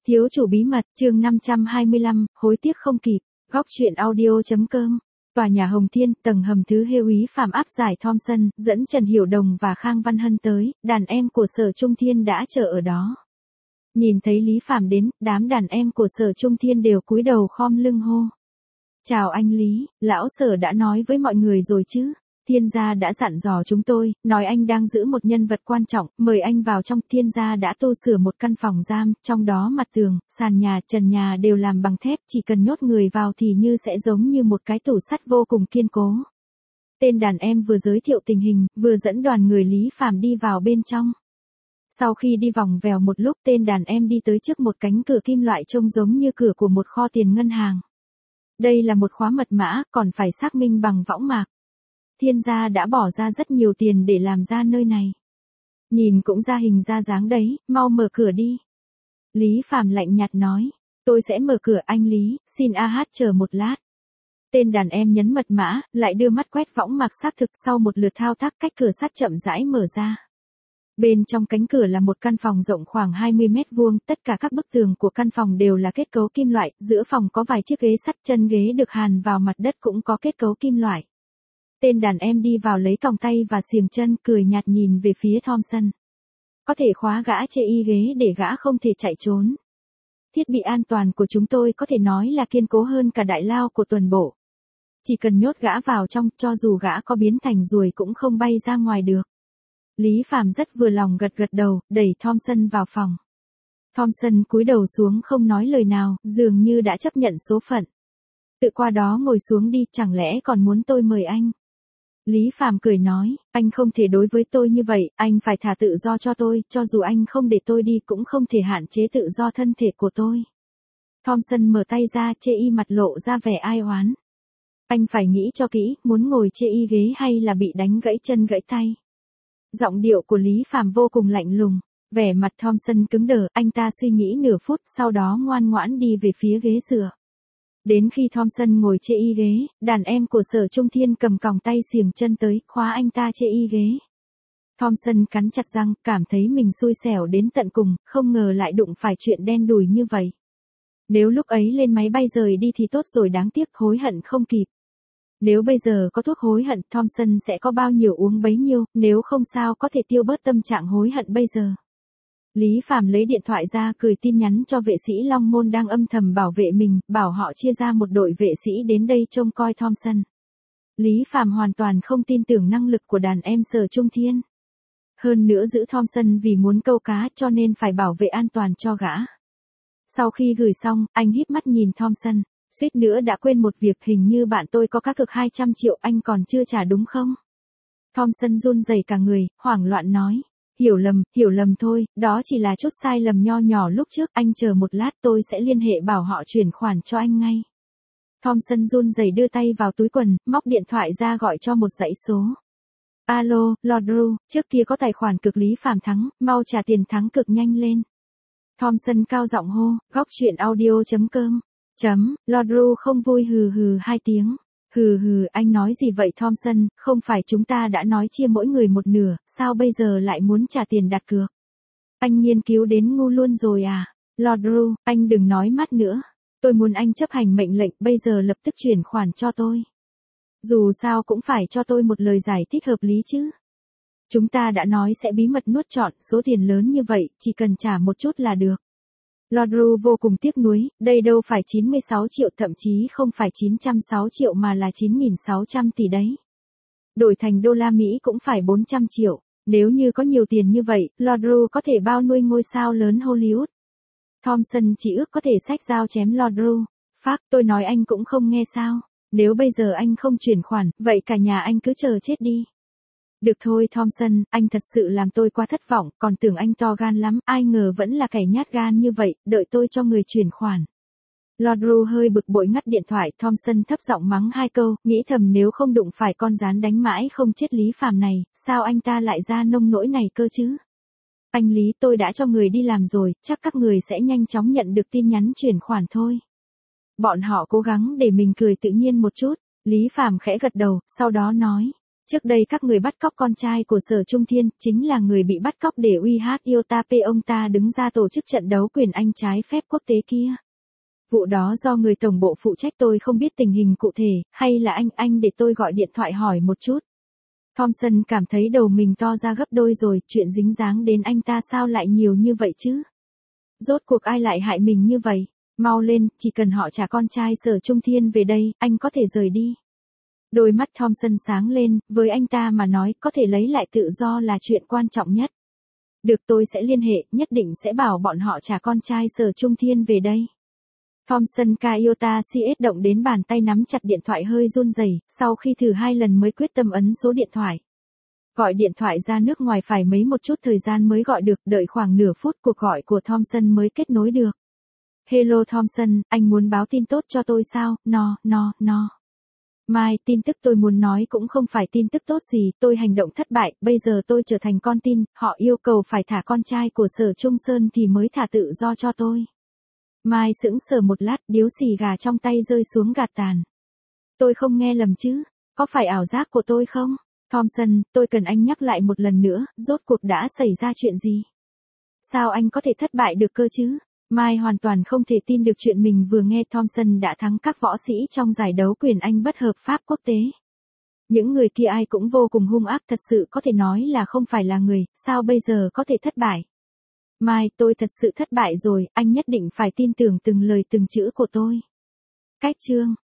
Thiếu chủ bí mật, chương 525, hối tiếc không kịp, góc truyện audio.com. Tòa nhà Hồng Thiên, tầng hầm thứ Hê Úy Phạm áp giải Thompson, dẫn Trần Hiểu Đồng và Khang Văn Hân tới, đàn em của Sở Trung Thiên đã chờ ở đó. Nhìn thấy Lý Phạm đến, đám đàn em của Sở Trung Thiên đều cúi đầu khom lưng hô. Chào anh Lý, lão Sở đã nói với mọi người rồi chứ? Thiên gia đã dặn dò chúng tôi, nói anh đang giữ một nhân vật quan trọng, mời anh vào trong. Thiên gia đã tu sửa một căn phòng giam, trong đó mặt tường, sàn nhà, trần nhà đều làm bằng thép, chỉ cần nhốt người vào thì như sẽ giống như một cái tủ sắt vô cùng kiên cố. Tên đàn em vừa giới thiệu tình hình, vừa dẫn đoàn người Lý Phạm đi vào bên trong. Sau khi đi vòng vèo một lúc, tên đàn em đi tới trước một cánh cửa kim loại trông giống như cửa của một kho tiền ngân hàng. Đây là một khóa mật mã, còn phải xác minh bằng võng mạc. Thiên gia đã bỏ ra rất nhiều tiền để làm ra nơi này. Nhìn cũng ra hình ra dáng đấy, mau mở cửa đi. Lý Phạm lạnh nhạt nói, tôi sẽ mở cửa anh Lý, xin chờ một lát. Tên đàn em nhấn mật mã, lại đưa mắt quét võng mạc xác thực. Sau một lượt thao tác, cách cửa sắt chậm rãi mở ra. Bên trong cánh cửa là một căn phòng rộng khoảng 20 mét vuông, tất cả các bức tường của căn phòng đều là kết cấu kim loại, giữa phòng có vài chiếc ghế sắt, chân ghế được hàn vào mặt đất cũng có kết cấu kim loại. Tên đàn em đi vào lấy còng tay và xiềng chân, cười nhạt nhìn về phía Thompson. Có thể khóa gã chê y ghế để gã không thể chạy trốn. Thiết bị an toàn của chúng tôi có thể nói là kiên cố hơn cả đại lao của tuần bộ. Chỉ cần nhốt gã vào trong, cho dù gã có biến thành ruồi cũng không bay ra ngoài được. Lý Phạm rất vừa lòng gật đầu, đẩy Thompson vào phòng. Thompson cúi đầu xuống không nói lời nào, dường như đã chấp nhận số phận. Tự qua đó ngồi xuống đi, chẳng lẽ còn muốn tôi mời anh? Lý Phạm cười nói, anh không thể đối với tôi như vậy, anh phải thả tự do cho tôi, cho dù anh không để tôi đi cũng không thể hạn chế tự do thân thể của tôi. Thompson mở tay ra, chê y mặt lộ ra vẻ ai oán. Anh phải nghĩ cho kỹ, muốn ngồi chê y ghế hay là bị đánh gãy chân gãy tay. Giọng điệu của Lý Phạm vô cùng lạnh lùng, vẻ mặt Thompson cứng đờ, anh ta suy nghĩ nửa phút, sau đó ngoan ngoãn đi về phía ghế dựa. Đến khi Thompson ngồi chê y ghế, đàn em của Sở Trung Thiên cầm còng tay xiềng chân tới, khóa anh ta chê y ghế. Thompson cắn chặt răng, cảm thấy mình xui xẻo đến tận cùng, không ngờ lại đụng phải chuyện đen đủi như vậy. Nếu lúc ấy lên máy bay rời đi thì tốt rồi, đáng tiếc, hối hận không kịp. Nếu bây giờ có thuốc hối hận, Thompson sẽ có bao nhiêu uống bấy nhiêu, nếu không sao có thể tiêu bớt tâm trạng hối hận bây giờ. Lý Phạm lấy điện thoại ra, gửi tin nhắn cho vệ sĩ Long Môn đang âm thầm bảo vệ mình, bảo họ chia ra một đội vệ sĩ đến đây trông coi Thompson. Lý Phạm hoàn toàn không tin tưởng năng lực của đàn em Sở Trung Thiên. Hơn nữa giữ Thompson vì muốn câu cá cho nên phải bảo vệ an toàn cho gã. Sau khi gửi xong, anh híp mắt nhìn Thompson, suýt nữa đã quên một việc, hình như bạn tôi có cá cược 200 triệu anh còn chưa trả đúng không? Thompson run rẩy cả người, hoảng loạn nói. Hiểu lầm thôi, đó chỉ là chút sai lầm nho nhỏ lúc trước, anh chờ một lát tôi sẽ liên hệ bảo họ chuyển khoản cho anh ngay. Thompson run rẩy đưa tay vào túi quần, móc điện thoại ra gọi cho một dãy số. Alo, Lord Ru, trước kia có tài khoản cực Lý Phạm thắng, mau trả tiền thắng cực nhanh lên. Thompson cao giọng hô, góc truyện audio.com. Lord Ru không vui hừ hai tiếng. Anh nói gì vậy Thompson, không phải chúng ta đã nói chia mỗi người một nửa, sao bây giờ lại muốn trả tiền đặt cược? Anh nghiên cứu đến ngu luôn rồi à? Lord Ru, anh đừng nói mắt nữa. Tôi muốn anh chấp hành mệnh lệnh, bây giờ lập tức chuyển khoản cho tôi. Dù sao cũng phải cho tôi một lời giải thích hợp lý chứ. Chúng ta đã nói sẽ bí mật nuốt trọn, số tiền lớn như vậy, chỉ cần trả một chút là được. Lord Ru vô cùng tiếc nuối, đây đâu phải 96 triệu, thậm chí không phải 906 triệu mà là 9.600 tỷ đấy. Đổi thành đô la Mỹ cũng phải 400 triệu, nếu như có nhiều tiền như vậy, Lord Ru có thể bao nuôi ngôi sao lớn Hollywood. Thompson chỉ ước có thể xách dao chém Lord Ru. Phác, tôi nói anh cũng không nghe sao, nếu bây giờ anh không chuyển khoản, vậy cả nhà anh cứ chờ chết đi. Được thôi Thompson, anh thật sự làm tôi quá thất vọng, còn tưởng anh to gan lắm, ai ngờ vẫn là kẻ nhát gan như vậy, đợi tôi cho người chuyển khoản. Lord Ru hơi bực bội ngắt điện thoại, Thompson thấp giọng mắng hai câu, nghĩ thầm nếu không đụng phải con gián đánh mãi không chết Lý Phạm này, sao anh ta lại ra nông nỗi này cơ chứ? Anh Lý, tôi đã cho người đi làm rồi, chắc các người sẽ nhanh chóng nhận được tin nhắn chuyển khoản thôi. Bọn họ cố gắng để mình cười tự nhiên một chút, Lý Phạm khẽ gật đầu, sau đó nói. Trước đây các người bắt cóc con trai của Sở Trung Thiên, chính là người bị bắt cóc để uy hát Iotap ông ta đứng ra tổ chức trận đấu quyền Anh trái phép quốc tế kia. Vụ đó do người tổng bộ phụ trách, tôi không biết tình hình cụ thể, hay là anh để tôi gọi điện thoại hỏi một chút. Thompson cảm thấy đầu mình to ra gấp đôi rồi, chuyện dính dáng đến anh ta sao lại nhiều như vậy chứ? Rốt cuộc ai lại hại mình như vậy? Mau lên, chỉ cần họ trả con trai Sở Trung Thiên về đây, anh có thể rời đi. Đôi mắt Thompson sáng lên, với anh ta mà nói, có thể lấy lại tự do là chuyện quan trọng nhất. Được, tôi sẽ liên hệ, nhất định sẽ bảo bọn họ trả con trai Sở Trung Thiên về đây. Thompson Kaiota CS động đến bàn tay nắm chặt điện thoại hơi run rẩy, sau khi thử 2 lần mới quyết tâm ấn số điện thoại. Gọi điện thoại ra nước ngoài phải mấy một chút thời gian mới gọi được, đợi khoảng nửa phút cuộc gọi của Thompson mới kết nối được. Hello Thompson, anh muốn báo tin tốt cho tôi sao? No. Mai, tin tức tôi muốn nói cũng không phải tin tức tốt gì, tôi hành động thất bại, bây giờ tôi trở thành con tin, họ yêu cầu phải thả con trai của Sở Trung Sơn thì mới thả tự do cho tôi. Mai sững sờ một lát, điếu xì gà trong tay rơi xuống gạt tàn. Tôi không nghe lầm chứ, có phải ảo giác của tôi không? Thompson, tôi cần anh nhắc lại một lần nữa, rốt cuộc đã xảy ra chuyện gì? Sao anh có thể thất bại được cơ chứ? Mai hoàn toàn không thể tin được chuyện mình vừa nghe. Thompson đã thắng các võ sĩ trong giải đấu quyền Anh bất hợp pháp quốc tế. Những người kia ai cũng vô cùng hung ác, thật sự có thể nói là không phải là người, sao bây giờ có thể thất bại? Mai, tôi thật sự thất bại rồi, anh nhất định phải tin tưởng từng lời từng chữ của tôi. Cách chương